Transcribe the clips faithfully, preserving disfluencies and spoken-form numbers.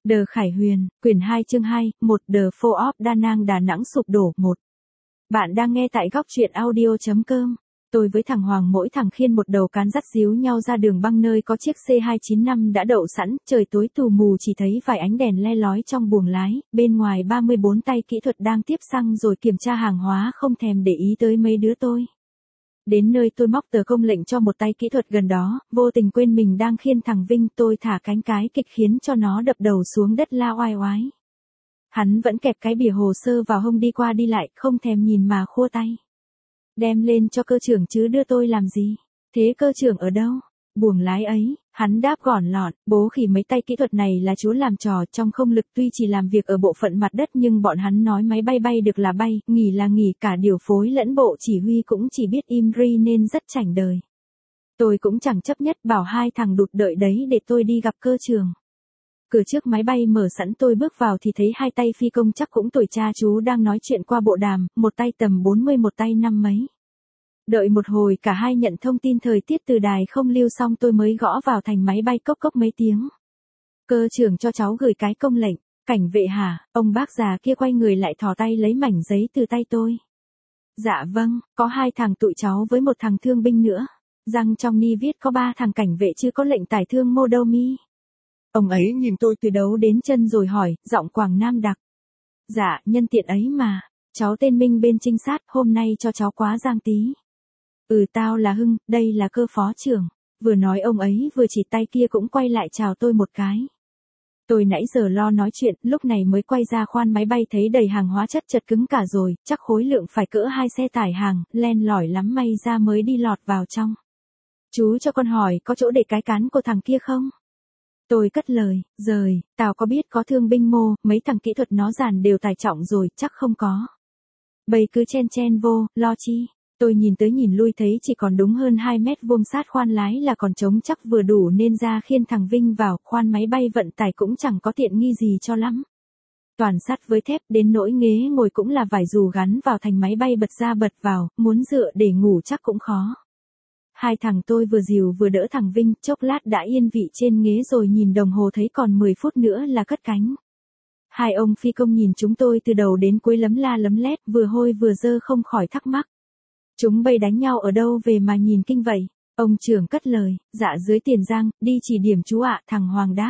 Đờ Khải Huyền, quyển hai chương hai, một The Fall of Da Nang Đà Nẵng sụp đổ, một. Bạn đang nghe tại góc truyện audio chấm com. Tôi với thằng Hoàng mỗi thằng khiêng một đầu cán dắt díu nhau ra đường băng nơi có chiếc C hai chín năm đã đậu sẵn, trời tối tù mù chỉ thấy vài ánh đèn le lói trong buồng lái, bên ngoài ba mươi bốn tay kỹ thuật đang tiếp xăng rồi kiểm tra hàng hóa không thèm để ý tới mấy đứa tôi. Đến nơi tôi móc tờ công lệnh cho một tay kỹ thuật gần đó, vô tình quên mình đang khiêng thằng Vinh, tôi thả cánh cái kịch khiến cho nó đập đầu xuống đất la oai oái. Hắn vẫn kẹp cái bìa hồ sơ vào hông đi qua đi lại, không thèm nhìn mà khua tay. Đem lên cho cơ trưởng chứ đưa tôi làm gì? Thế cơ trưởng ở đâu? Buồng lái ấy, hắn đáp gọn lọt, bố khỉ mấy tay kỹ thuật này là chúa làm trò trong không lực, tuy chỉ làm việc ở bộ phận mặt đất nhưng bọn hắn nói máy bay bay được là bay, nghỉ là nghỉ, cả điều phối lẫn bộ chỉ huy cũng chỉ biết im ri nên rất chảnh đời. Tôi cũng chẳng chấp nhất bảo hai thằng đụt đợi đấy để tôi đi gặp cơ trưởng. Cửa trước máy bay mở sẵn, tôi bước vào thì thấy hai tay phi công chắc cũng tuổi cha chú đang nói chuyện qua bộ đàm, một tay tầm bốn mươi một tay năm mấy. Đợi một hồi cả hai nhận thông tin thời tiết từ đài không lưu xong tôi mới gõ vào thành máy bay cốc cốc mấy tiếng. Cơ trưởng cho cháu gửi cái công lệnh. Cảnh vệ hả? Ông bác già kia quay người lại thò tay lấy mảnh giấy từ tay tôi. Dạ vâng, có hai thằng tụi cháu với một thằng thương binh nữa. Răng trong ni viết có ba thằng cảnh vệ chứ có lệnh tải thương Modomi. Ông ấy nhìn tôi từ đầu đến chân rồi hỏi, giọng Quảng Nam đặc. Dạ, nhân tiện ấy mà. Cháu tên Minh bên trinh sát, hôm nay cho cháu quá giang tí. Ừ, tao là Hưng, đây là cơ phó trưởng. Vừa nói ông ấy vừa chỉ tay kia cũng quay lại chào tôi một cái. Tôi nãy giờ lo nói chuyện, lúc này mới quay ra khoan máy bay thấy đầy hàng hóa chất chật cứng cả rồi, chắc khối lượng phải cỡ hai xe tải hàng, len lỏi lắm may ra mới đi lọt vào trong. Chú cho con hỏi có chỗ để cái cán của thằng kia không? Tôi cất lời, rời, tao có biết có thương binh mô, mấy thằng kỹ thuật nó dàn đều tải trọng rồi, chắc không có. Bầy cứ chen chen vô, lo chi. Tôi nhìn tới nhìn lui thấy chỉ còn đúng hơn hai mét vuông sát khoan lái là còn trống chắc vừa đủ nên ra khiêng thằng Vinh vào, khoan máy bay vận tải cũng chẳng có tiện nghi gì cho lắm. Toàn sắt với thép, đến nỗi ghế ngồi cũng là vải dù gắn vào thành máy bay bật ra bật vào, muốn dựa để ngủ chắc cũng khó. Hai thằng tôi vừa dìu vừa đỡ thằng Vinh, chốc lát đã yên vị trên ghế rồi nhìn đồng hồ thấy còn mười phút nữa là cất cánh. Hai ông phi công nhìn chúng tôi từ đầu đến cuối lấm la lấm lét, vừa hôi vừa dơ không khỏi thắc mắc. Chúng bay đánh nhau ở đâu về mà nhìn kinh vậy? Ông trưởng cất lời, dạ dưới Tiền Giang, đi chỉ điểm chú ạ, thằng Hoàng đáp.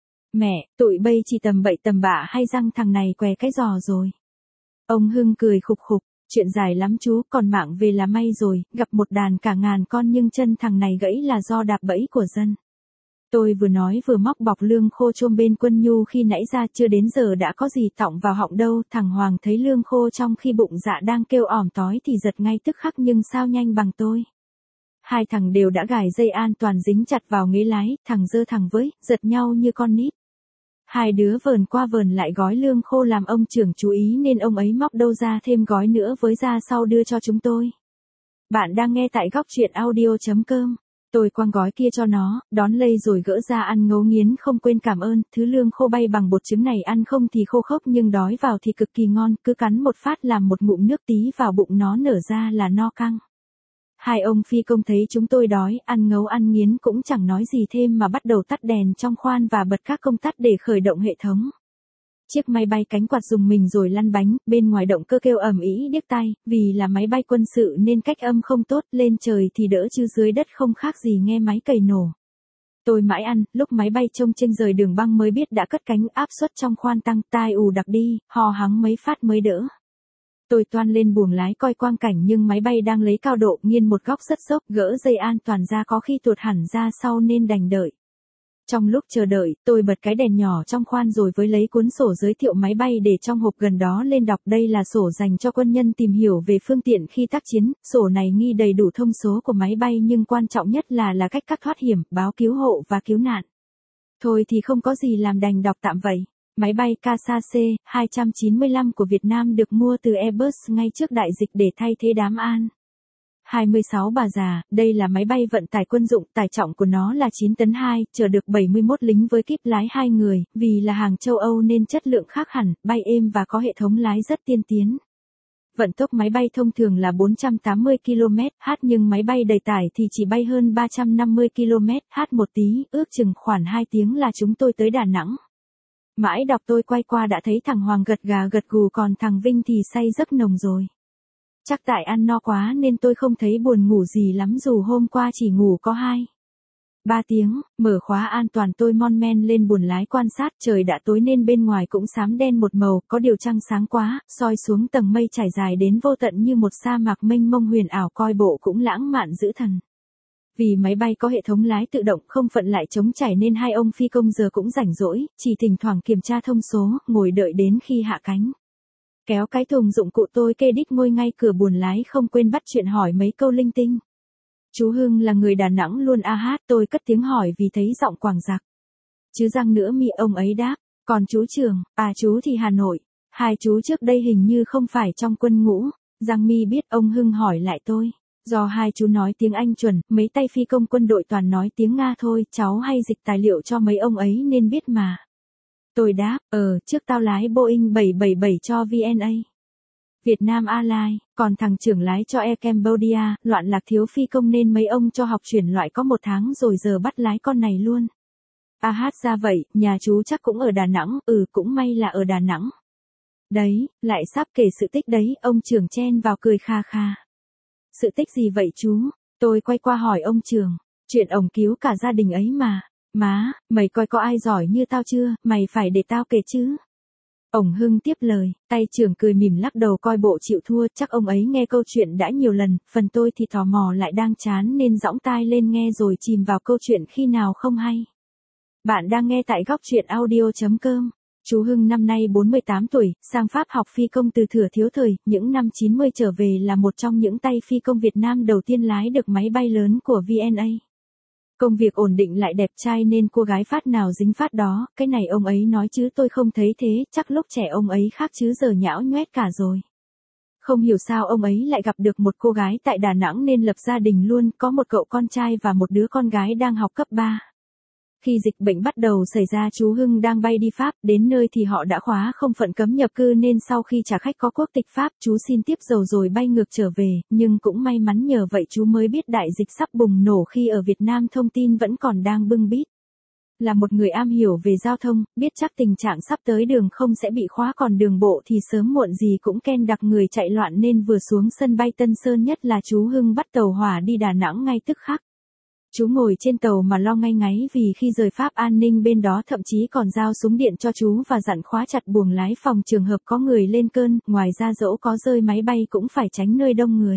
Mẹ, tụi bay chỉ tầm bậy tầm bạ hay răng thằng này què cái giò rồi. Ông Hưng cười khục khục, chuyện dài lắm chú, còn mạng về là may rồi, gặp một đàn cả ngàn con nhưng chân thằng này gãy là do đạp bẫy của dân. Tôi vừa nói vừa móc bọc lương khô chôm bên Quân Nhu khi nãy ra, chưa đến giờ đã có gì tọng vào họng đâu. Thằng Hoàng thấy lương khô trong khi bụng dạ đang kêu ỏm tói thì giật ngay tức khắc nhưng sao nhanh bằng tôi. Hai thằng đều đã gài dây an toàn dính chặt vào ghế lái, thằng dơ thằng với, giật nhau như con nít. Hai đứa vờn qua vờn lại gói lương khô làm ông trưởng chú ý nên ông ấy móc đâu ra thêm gói nữa với ra sau đưa cho chúng tôi. Bạn đang nghe tại góc truyện audio chấm com. Tôi quăng gói kia cho nó, đón lây rồi gỡ ra ăn ngấu nghiến không quên cảm ơn, thứ lương khô bay bằng bột trứng này ăn không thì khô khốc nhưng đói vào thì cực kỳ ngon, cứ cắn một phát làm một ngụm nước tí vào bụng nó nở ra là no căng. Hai ông phi công thấy chúng tôi đói, ăn ngấu ăn nghiến cũng chẳng nói gì thêm mà bắt đầu tắt đèn trong khoan và bật các công tắc để khởi động hệ thống. Chiếc máy bay cánh quạt dùng mình rồi lăn bánh, bên ngoài động cơ kêu ầm ĩ điếc tai, vì là máy bay quân sự nên cách âm không tốt, lên trời thì đỡ chứ dưới đất không khác gì nghe máy cày nổ. Tôi mãi ăn, lúc máy bay trông chênh rời đường băng mới biết đã cất cánh, áp suất trong khoan tăng, tai ù đặc đi, hò hắng mấy phát mới đỡ. Tôi toan lên buồng lái coi quang cảnh nhưng máy bay đang lấy cao độ, nghiêng một góc rất dốc, gỡ dây an toàn ra có khi tuột hẳn ra sau nên đành đợi. Trong lúc chờ đợi, tôi bật cái đèn nhỏ trong khoan rồi với lấy cuốn sổ giới thiệu máy bay để trong hộp gần đó lên đọc. Đây là sổ dành cho quân nhân tìm hiểu về phương tiện khi tác chiến, sổ này ghi đầy đủ thông số của máy bay nhưng quan trọng nhất là là cách các thoát hiểm, báo cứu hộ và cứu nạn. Thôi thì không có gì làm đành đọc tạm vậy. Máy bay ca ét a xê hai chín lăm của Việt Nam được mua từ Airbus ngay trước đại dịch để thay thế đám An hai mươi sáu bà già, đây là máy bay vận tải quân dụng, tải trọng của nó là chín tấn hai, chở được bảy mươi mốt lính với kíp lái hai người, vì là hàng châu Âu nên chất lượng khác hẳn, bay êm và có hệ thống lái rất tiên tiến. Vận tốc máy bay thông thường là bốn trăm tám mươi ki lô mét trên giờ nhưng máy bay đầy tải thì chỉ bay hơn ba trăm năm mươi ki lô mét trên giờ một tí, ước chừng khoảng hai tiếng là chúng tôi tới Đà Nẵng. Mãi đọc tôi quay qua đã thấy thằng Hoàng gật gà gật gù còn thằng Vinh thì say giấc nồng rồi. Chắc tại ăn no quá nên tôi không thấy buồn ngủ gì lắm dù hôm qua chỉ ngủ có hai. Ba tiếng, mở khóa an toàn tôi mon men lên buồng lái quan sát trời đã tối nên bên ngoài cũng xám đen một màu, có điều trăng sáng quá, soi xuống tầng mây trải dài đến vô tận như một sa mạc mênh mông huyền ảo coi bộ cũng lãng mạn dữ thần. Vì máy bay có hệ thống lái tự động không phận lại chống chảy nên hai ông phi công giờ cũng rảnh rỗi, chỉ thỉnh thoảng kiểm tra thông số, ngồi đợi đến khi hạ cánh. Kéo cái thùng dụng cụ tôi kê đít ngồi ngay cửa buồng lái không quên bắt chuyện hỏi mấy câu linh tinh. Chú Hưng là người Đà Nẵng luôn a hát tôi cất tiếng hỏi vì thấy giọng quàng giặc. Chứ răng nữa mi ông ấy đáp, còn chú Trường, à chú thì Hà Nội, hai chú trước đây hình như không phải trong quân ngũ. Giang mi biết ông Hưng hỏi lại tôi. Do hai chú nói tiếng Anh chuẩn, mấy tay phi công quân đội toàn nói tiếng Nga thôi, cháu hay dịch tài liệu cho mấy ông ấy nên biết mà. Tôi đáp, ờ, trước tao lái Boeing bảy bảy bảy cho vê en a. Việt Nam Airlines, còn thằng trưởng lái cho Air Cambodia, loạn lạc thiếu phi công nên mấy ông cho học chuyển loại có một tháng rồi giờ bắt lái con này luôn. A hát ra vậy, nhà chú chắc cũng ở Đà Nẵng, ừ cũng may là ở Đà Nẵng. Đấy, lại sắp kể sự tích đấy, ông trưởng chen vào cười kha kha. Sự tích gì vậy chú? Tôi quay qua hỏi ông Trường, chuyện ổng cứu cả gia đình ấy mà. Má, mày coi có ai giỏi như tao chưa, mày phải để tao kể chứ. Ổng Hưng tiếp lời, tay trưởng cười mỉm lắc đầu coi bộ chịu thua, chắc ông ấy nghe câu chuyện đã nhiều lần, phần tôi thì tò mò lại đang chán nên dõng tai lên nghe rồi chìm vào câu chuyện khi nào không hay. Bạn đang nghe tại góc truyện audio chấm com. Chú Hưng năm nay bốn mươi tám tuổi, sang Pháp học phi công từ thuở thiếu thời, những năm chín mươi trở về là một trong những tay phi công Việt Nam đầu tiên lái được máy bay lớn của vê en a. Công việc ổn định lại đẹp trai nên cô gái phát nào dính phát đó, cái này ông ấy nói chứ tôi không thấy thế, chắc lúc trẻ ông ấy khác chứ giờ nhão nhoét cả rồi. Không hiểu sao ông ấy lại gặp được một cô gái tại Đà Nẵng nên lập gia đình luôn, có một cậu con trai và một đứa con gái đang học cấp ba. Khi dịch bệnh bắt đầu xảy ra chú Hưng đang bay đi Pháp, đến nơi thì họ đã khóa không phận cấm nhập cư nên sau khi trả khách có quốc tịch Pháp chú xin tiếp dầu rồi bay ngược trở về, nhưng cũng may mắn nhờ vậy chú mới biết đại dịch sắp bùng nổ khi ở Việt Nam thông tin vẫn còn đang bưng bít. Là một người am hiểu về giao thông, biết chắc tình trạng sắp tới đường không sẽ bị khóa còn đường bộ thì sớm muộn gì cũng ken đặc người chạy loạn nên vừa xuống sân bay Tân Sơn nhất là chú Hưng bắt tàu hỏa đi Đà Nẵng ngay tức khắc. Chú ngồi trên tàu mà lo ngay ngáy vì khi rời Pháp an ninh bên đó thậm chí còn giao súng điện cho chú và dặn khóa chặt buồng lái phòng trường hợp có người lên cơn, ngoài ra dẫu có rơi máy bay cũng phải tránh nơi đông người.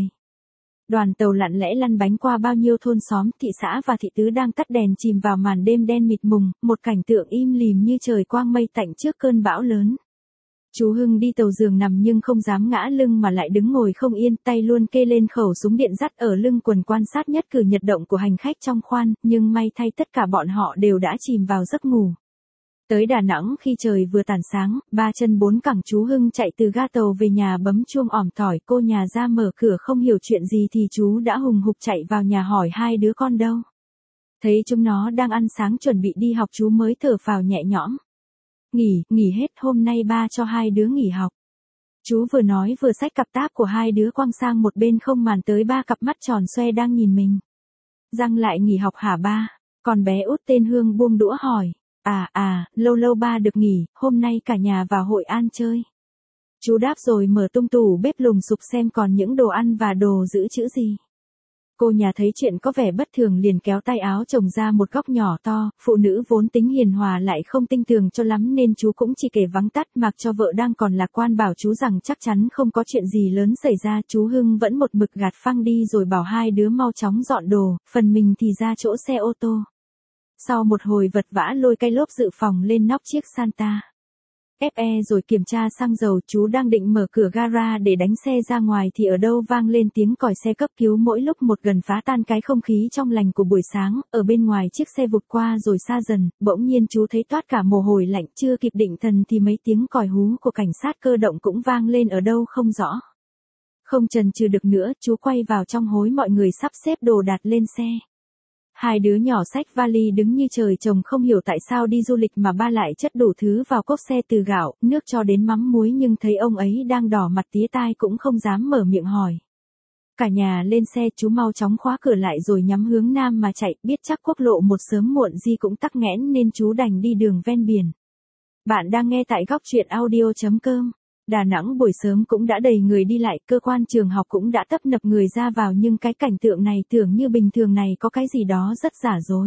Đoàn tàu lặng lẽ lăn bánh qua bao nhiêu thôn xóm, thị xã và thị tứ đang tắt đèn chìm vào màn đêm đen mịt mùng, một cảnh tượng im lìm như trời quang mây tạnh trước cơn bão lớn. Chú Hưng đi tàu giường nằm nhưng không dám ngã lưng mà lại đứng ngồi không yên, tay luôn kê lên khẩu súng điện dắt ở lưng quần quan sát nhất cử nhật động của hành khách trong khoang, nhưng may thay tất cả bọn họ đều đã chìm vào giấc ngủ. Tới Đà Nẵng khi trời vừa tàn sáng, ba chân bốn cẳng chú Hưng chạy từ ga tàu về nhà bấm chuông ỏm tỏi, cô nhà ra mở cửa không hiểu chuyện gì thì chú đã hùng hục chạy vào nhà hỏi hai đứa con đâu. Thấy chúng nó đang ăn sáng chuẩn bị đi học chú mới thở phào nhẹ nhõm. Nghỉ, nghỉ hết, hôm nay ba cho hai đứa nghỉ học. Chú vừa nói vừa xách cặp táp của hai đứa quăng sang một bên không màn tới ba cặp mắt tròn xoe đang nhìn mình. Răng lại nghỉ học hả ba? Còn bé út tên Hương buông đũa hỏi. À à, lâu lâu ba được nghỉ, hôm nay cả nhà vào Hội An chơi. Chú đáp rồi mở tung tủ bếp lùng sục xem còn những đồ ăn và đồ giữ chữ gì. Cô nhà thấy chuyện có vẻ bất thường liền kéo tay áo chồng ra một góc nhỏ to, phụ nữ vốn tính hiền hòa lại không tinh tường cho lắm nên chú cũng chỉ kể vắng tắt mặc cho vợ đang còn lạc quan bảo chú rằng chắc chắn không có chuyện gì lớn xảy ra. Chú Hưng vẫn một mực gạt phăng đi rồi bảo hai đứa mau chóng dọn đồ, phần mình thì ra chỗ xe ô tô. Sau một hồi vật vã lôi cái lốp dự phòng lên nóc chiếc Santa Fe rồi kiểm tra xăng dầu, chú đang định mở cửa gara để đánh xe ra ngoài thì ở đâu vang lên tiếng còi xe cấp cứu mỗi lúc một gần phá tan cái không khí trong lành của buổi sáng, ở bên ngoài chiếc xe vụt qua rồi xa dần, bỗng nhiên chú thấy toát cả mồ hôi lạnh, chưa kịp định thần thì mấy tiếng còi hú của cảnh sát cơ động cũng vang lên ở đâu không rõ. Không chần chừ được nữa, chú quay vào trong hối mọi người sắp xếp đồ đạc lên xe. Hai đứa nhỏ xách vali đứng như trời trồng không hiểu tại sao đi du lịch mà ba lại chất đủ thứ vào cốp xe từ gạo, nước cho đến mắm muối nhưng thấy ông ấy đang đỏ mặt tía tai cũng không dám mở miệng hỏi. Cả nhà lên xe chú mau chóng khóa cửa lại rồi nhắm hướng nam mà chạy, biết chắc quốc lộ một sớm muộn gì cũng tắc nghẽn nên chú đành đi đường ven biển. Bạn đang nghe tại góc truyện audio chấm com. Đà Nẵng buổi sớm cũng đã đầy người đi lại, cơ quan trường học cũng đã tấp nập người ra vào, nhưng cái cảnh tượng này tưởng như bình thường này có cái gì đó rất giả dối.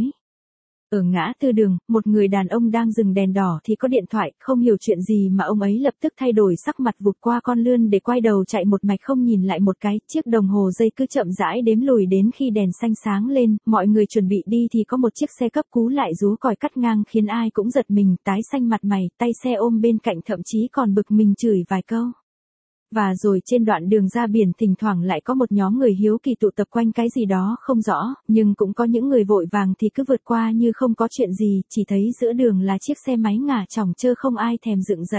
Ở ngã tư đường, một người đàn ông đang dừng đèn đỏ thì có điện thoại, không hiểu chuyện gì mà ông ấy lập tức thay đổi sắc mặt, vụt qua con lươn để quay đầu chạy một mạch không nhìn lại một cái, chiếc đồng hồ dây cứ chậm rãi đếm lùi đến khi đèn xanh sáng lên, mọi người chuẩn bị đi thì có một chiếc xe cấp cứu lại rú còi cắt ngang khiến ai cũng giật mình, tái xanh mặt mày, tay xe ôm bên cạnh thậm chí còn bực mình chửi vài câu. Và rồi trên đoạn đường ra biển thỉnh thoảng lại có một nhóm người hiếu kỳ tụ tập quanh cái gì đó không rõ, nhưng cũng có những người vội vàng thì cứ vượt qua như không có chuyện gì, chỉ thấy giữa đường là chiếc xe máy ngả chỏng trơ không ai thèm dựng dậy.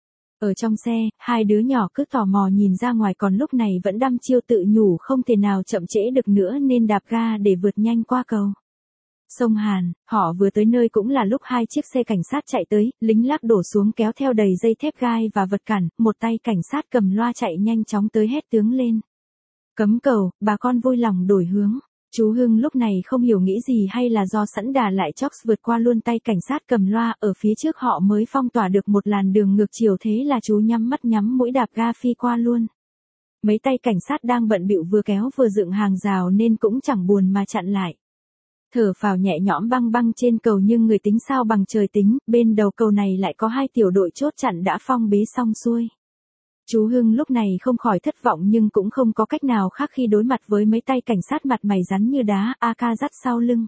Ở trong xe, hai đứa nhỏ cứ tò mò nhìn ra ngoài, còn lúc này vẫn đăm chiêu tự nhủ không thể nào chậm trễ được nữa nên đạp ga để vượt nhanh qua cầu sông Hàn. Họ vừa tới nơi cũng là lúc hai chiếc xe cảnh sát chạy tới, lính lác đổ xuống kéo theo đầy dây thép gai và vật cản, một tay cảnh sát cầm loa chạy nhanh chóng tới hét tướng lên. Cấm cầu, bà con vui lòng đổi hướng. Chú Hưng lúc này không hiểu nghĩ gì hay là do sẵn đà lại chóc vượt qua luôn tay cảnh sát cầm loa, ở phía trước họ mới phong tỏa được một làn đường ngược chiều, thế là chú nhắm mắt nhắm mũi đạp ga phi qua luôn. Mấy tay cảnh sát đang bận bịu vừa kéo vừa dựng hàng rào nên cũng chẳng buồn mà chặn lại. Thở phào nhẹ nhõm băng băng trên cầu, nhưng người tính sao bằng trời tính, bên đầu cầu này lại có hai tiểu đội chốt chặn đã phong bế xong xuôi. Chú Hưng lúc này không khỏi thất vọng nhưng cũng không có cách nào khác khi đối mặt với mấy tay cảnh sát mặt mày rắn như đá, a ca dắt sau lưng.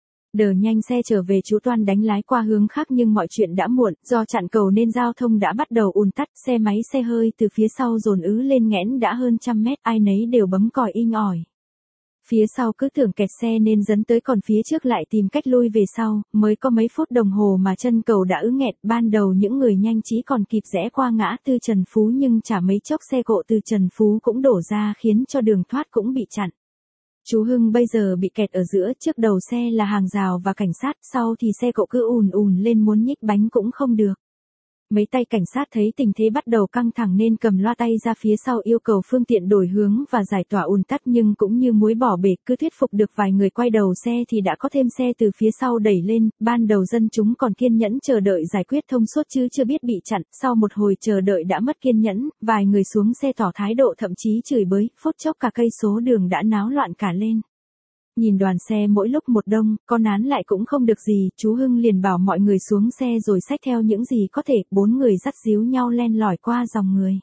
Đờ nhanh xe trở về, chú Toan đánh lái qua hướng khác nhưng mọi chuyện đã muộn, do chặn cầu nên giao thông đã bắt đầu ùn tắc, xe máy xe hơi từ phía sau dồn ứ lên nghẽn đã hơn trăm mét, ai nấy đều bấm còi inh ỏi. Phía sau cứ tưởng kẹt xe nên dấn tới, còn phía trước lại tìm cách lui về sau, mới có mấy phút đồng hồ mà chân cầu đã ứ nghẹt. Ban đầu những người nhanh trí còn kịp rẽ qua ngã tư Trần Phú, nhưng chả mấy chốc xe cộ từ Trần Phú cũng đổ ra khiến cho đường thoát cũng bị chặn. Chú Hưng bây giờ bị kẹt ở giữa, trước đầu xe là hàng rào và cảnh sát, sau thì xe cộ cứ ùn ùn lên, muốn nhích bánh cũng không được. Mấy tay cảnh sát thấy tình thế bắt đầu căng thẳng nên cầm loa tay ra phía sau yêu cầu phương tiện đổi hướng và giải tỏa ùn tắc, nhưng cũng như muối bỏ bể, cứ thuyết phục được vài người quay đầu xe thì đã có thêm xe từ phía sau đẩy lên. Ban đầu dân chúng còn kiên nhẫn chờ đợi giải quyết thông suốt chứ chưa biết bị chặn, sau một hồi chờ đợi đã mất kiên nhẫn, vài người xuống xe tỏ thái độ thậm chí chửi bới, phút chốc cả cây số đường đã náo loạn cả lên. Nhìn đoàn xe mỗi lúc một đông, có nán lại cũng không được gì, chú Hưng liền bảo mọi người xuống xe rồi xách theo những gì có thể, bốn người dắt díu nhau len lỏi qua dòng người.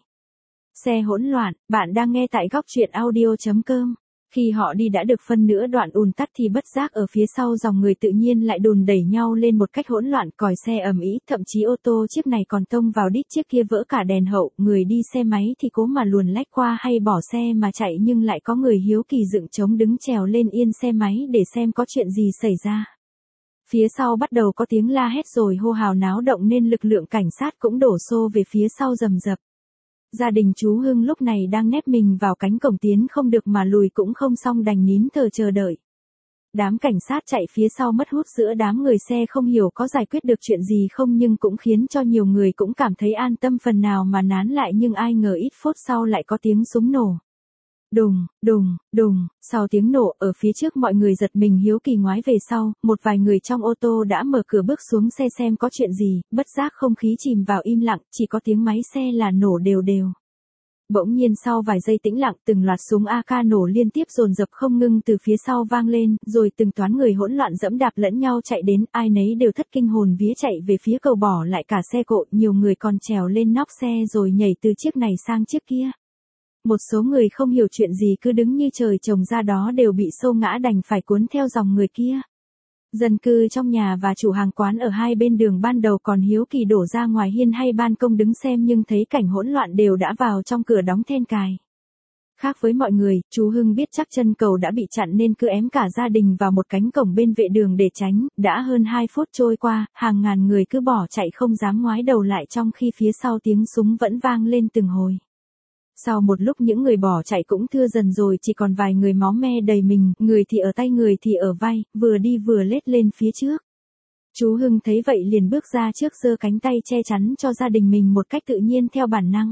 Xe hỗn loạn, bạn đang nghe tại góc truyện audio chấm com. Khi họ đi đã được phân nửa đoạn ùn tắc thì bất giác ở phía sau dòng người tự nhiên lại đùn đẩy nhau lên một cách hỗn loạn, còi xe ầm ĩ, thậm chí ô tô chiếc này còn tông vào đít chiếc kia vỡ cả đèn hậu, người đi xe máy thì cố mà luồn lách qua hay bỏ xe mà chạy, nhưng lại có người hiếu kỳ dựng trống đứng trèo lên yên xe máy để xem có chuyện gì xảy ra. Phía sau bắt đầu có tiếng la hét rồi hô hào náo động nên lực lượng cảnh sát cũng đổ xô về phía sau rầm rập. Gia đình chú Hưng lúc này đang nép mình vào cánh cổng, tiến không được mà lùi cũng không xong, đành nín thở chờ đợi. Đám cảnh sát chạy phía sau mất hút giữa đám người, xe không hiểu có giải quyết được chuyện gì không nhưng cũng khiến cho nhiều người cũng cảm thấy an tâm phần nào mà nán lại, nhưng ai ngờ ít phút sau lại có tiếng súng nổ. Đùng, đùng, đùng, sau tiếng nổ ở phía trước mọi người giật mình hiếu kỳ ngoái về sau, một vài người trong ô tô đã mở cửa bước xuống xe xem có chuyện gì, bất giác không khí chìm vào im lặng, chỉ có tiếng máy xe là nổ đều đều. Bỗng nhiên sau vài giây tĩnh lặng, từng loạt súng a ca nổ liên tiếp dồn dập không ngưng từ phía sau vang lên, rồi từng toán người hỗn loạn dẫm đạp lẫn nhau chạy đến, ai nấy đều thất kinh hồn vía chạy về phía cầu, bỏ lại cả xe cộ, nhiều người còn trèo lên nóc xe rồi nhảy từ chiếc này sang chiếc kia. Một số người không hiểu chuyện gì cứ đứng như trời trồng ra đó đều bị xô ngã đành phải cuốn theo dòng người kia. Dân cư trong nhà và chủ hàng quán ở hai bên đường ban đầu còn hiếu kỳ đổ ra ngoài hiên hay ban công đứng xem, nhưng thấy cảnh hỗn loạn đều đã vào trong cửa đóng then cài. Khác với mọi người, chú Hưng biết chắc chân cầu đã bị chặn nên cứ ém cả gia đình vào một cánh cổng bên vệ đường để tránh, đã hơn hai phút trôi qua, hàng ngàn người cứ bỏ chạy không dám ngoái đầu lại, trong khi phía sau tiếng súng vẫn vang lên từng hồi. Sau một lúc những người bỏ chạy cũng thưa dần rồi, chỉ còn vài người máu me đầy mình, người thì ở tay người thì ở vai, vừa đi vừa lết lên phía trước. Chú Hưng thấy vậy liền bước ra trước giơ cánh tay che chắn cho gia đình mình một cách tự nhiên theo bản năng.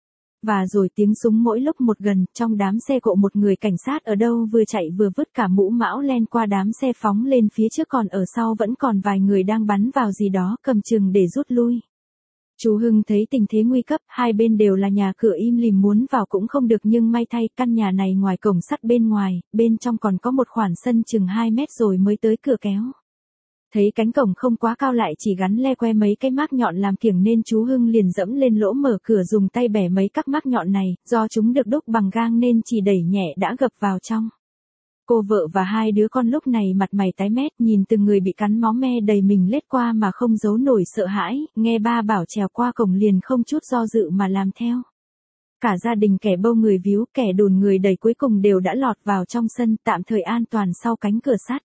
Và rồi tiếng súng mỗi lúc một gần, trong đám xe cộ một người cảnh sát ở đâu vừa chạy vừa vứt cả mũ mão len qua đám xe phóng lên phía trước, còn ở sau vẫn còn vài người đang bắn vào gì đó cầm chừng để rút lui. Chú Hưng thấy tình thế nguy cấp, hai bên đều là nhà cửa im lìm muốn vào cũng không được nhưng may thay căn nhà này ngoài cổng sắt bên ngoài, bên trong còn có một khoảng sân chừng hai mét rồi mới tới cửa kéo. Thấy cánh cổng không quá cao lại chỉ gắn le que mấy cái mác nhọn làm kiểng nên chú Hưng liền dẫm lên lỗ mở cửa dùng tay bẻ mấy các mác nhọn này, do chúng được đúc bằng gang nên chỉ đẩy nhẹ đã gập vào trong. Cô vợ và hai đứa con lúc này mặt mày tái mét nhìn từng người bị cắn máu me đầy mình lết qua mà không giấu nổi sợ hãi, nghe ba bảo trèo qua cổng liền không chút do dự mà làm theo. Cả gia đình kẻ bâu người víu, kẻ đùn người đẩy cuối cùng đều đã lọt vào trong sân tạm thời an toàn sau cánh cửa sắt.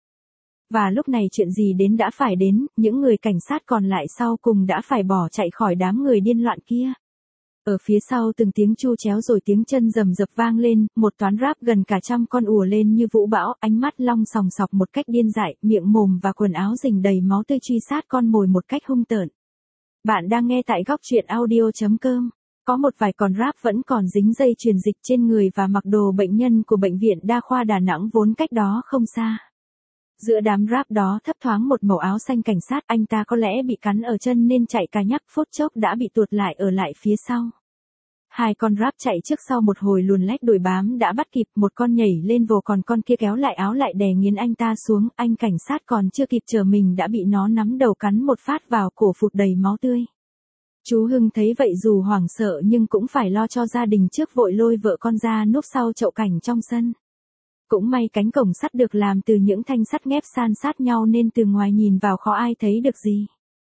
Và lúc này chuyện gì đến đã phải đến, những người cảnh sát còn lại sau cùng đã phải bỏ chạy khỏi đám người điên loạn kia. Ở phía sau từng tiếng chu chéo rồi tiếng chân rầm rập vang lên, một toán rap gần cả trăm con ùa lên như vũ bão, ánh mắt long sòng sọc một cách điên dại, miệng mồm và quần áo rình đầy máu tươi truy sát con mồi một cách hung tợn. Bạn đang nghe tại góc truyện audio chấm com. Có một vài con rap vẫn còn dính dây truyền dịch trên người và mặc đồ bệnh nhân của bệnh viện Đa khoa Đà Nẵng vốn cách đó không xa. Giữa đám rap đó thấp thoáng một màu áo xanh cảnh sát, anh ta có lẽ bị cắn ở chân nên chạy cả nhắc phút chốc đã bị tuột lại ở lại phía sau. Hai con rap chạy trước sau một hồi luồn lách đuổi bám đã bắt kịp, một con nhảy lên vồ còn con kia kéo lại áo lại đè nghiến anh ta xuống, anh cảnh sát còn chưa kịp chờ mình đã bị nó nắm đầu cắn một phát vào cổ phụt đầy máu tươi. Chú Hưng thấy vậy dù hoảng sợ nhưng cũng phải lo cho gia đình trước vội lôi vợ con ra núp sau chậu cảnh trong sân. Cũng may cánh cổng sắt được làm từ những thanh sắt ghép san sát nhau nên từ ngoài nhìn vào khó ai thấy được gì.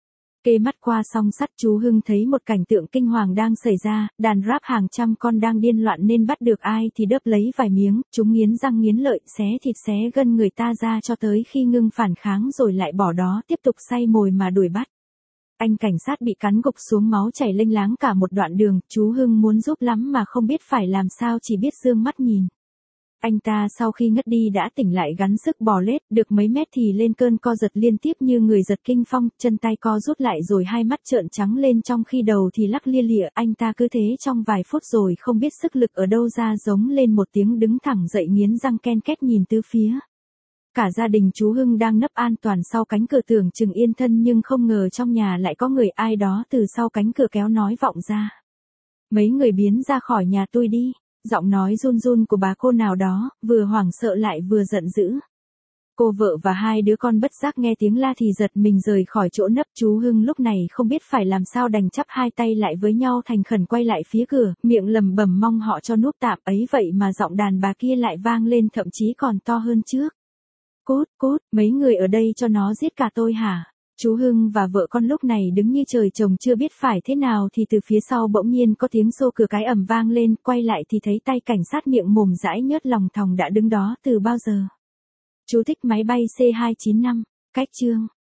Kê mắt qua song sắt chú Hưng thấy một cảnh tượng kinh hoàng đang xảy ra, đàn rap hàng trăm con đang điên loạn nên bắt được ai thì đớp lấy vài miếng, chúng nghiến răng nghiến lợi, xé thịt xé gân người ta ra cho tới khi ngưng phản kháng rồi lại bỏ đó tiếp tục say mồi mà đuổi bắt. Anh cảnh sát bị cắn gục xuống máu chảy lênh láng cả một đoạn đường, chú Hưng muốn giúp lắm mà không biết phải làm sao chỉ biết dương mắt nhìn. Anh ta sau khi ngất đi đã tỉnh lại gắng sức bò lết, được mấy mét thì lên cơn co giật liên tiếp như người giật kinh phong, chân tay co rút lại rồi hai mắt trợn trắng lên trong khi đầu thì lắc lia lịa, anh ta cứ thế trong vài phút rồi không biết sức lực ở đâu ra giống lên một tiếng đứng thẳng dậy nghiến răng ken két nhìn tứ phía. Cả gia đình chú Hưng đang nấp an toàn sau cánh cửa tưởng chừng yên thân nhưng không ngờ trong nhà lại có người ai đó từ sau cánh cửa kéo nói vọng ra. Mấy người biến ra khỏi nhà tôi đi. Giọng nói run run của bà cô nào đó, vừa hoảng sợ lại vừa giận dữ. Cô vợ và hai đứa con bất giác nghe tiếng la thì giật mình rời khỏi chỗ nấp. Chú Hưng lúc này không biết phải làm sao đành chắp hai tay lại với nhau thành khẩn quay lại phía cửa, miệng lẩm bẩm mong họ cho núp tạm ấy vậy mà giọng đàn bà kia lại vang lên thậm chí còn to hơn trước. Cút, cút, mấy người ở đây cho nó giết cả tôi hả? Chú Hưng và vợ con lúc này đứng như trời trồng chưa biết phải thế nào thì từ phía sau bỗng nhiên có tiếng xô cửa cái ầm vang lên, quay lại thì thấy tay cảnh sát miệng mồm dãi nhớt lòng thòng đã đứng đó từ bao giờ. Chú thích máy bay C hai chín năm, cách chương.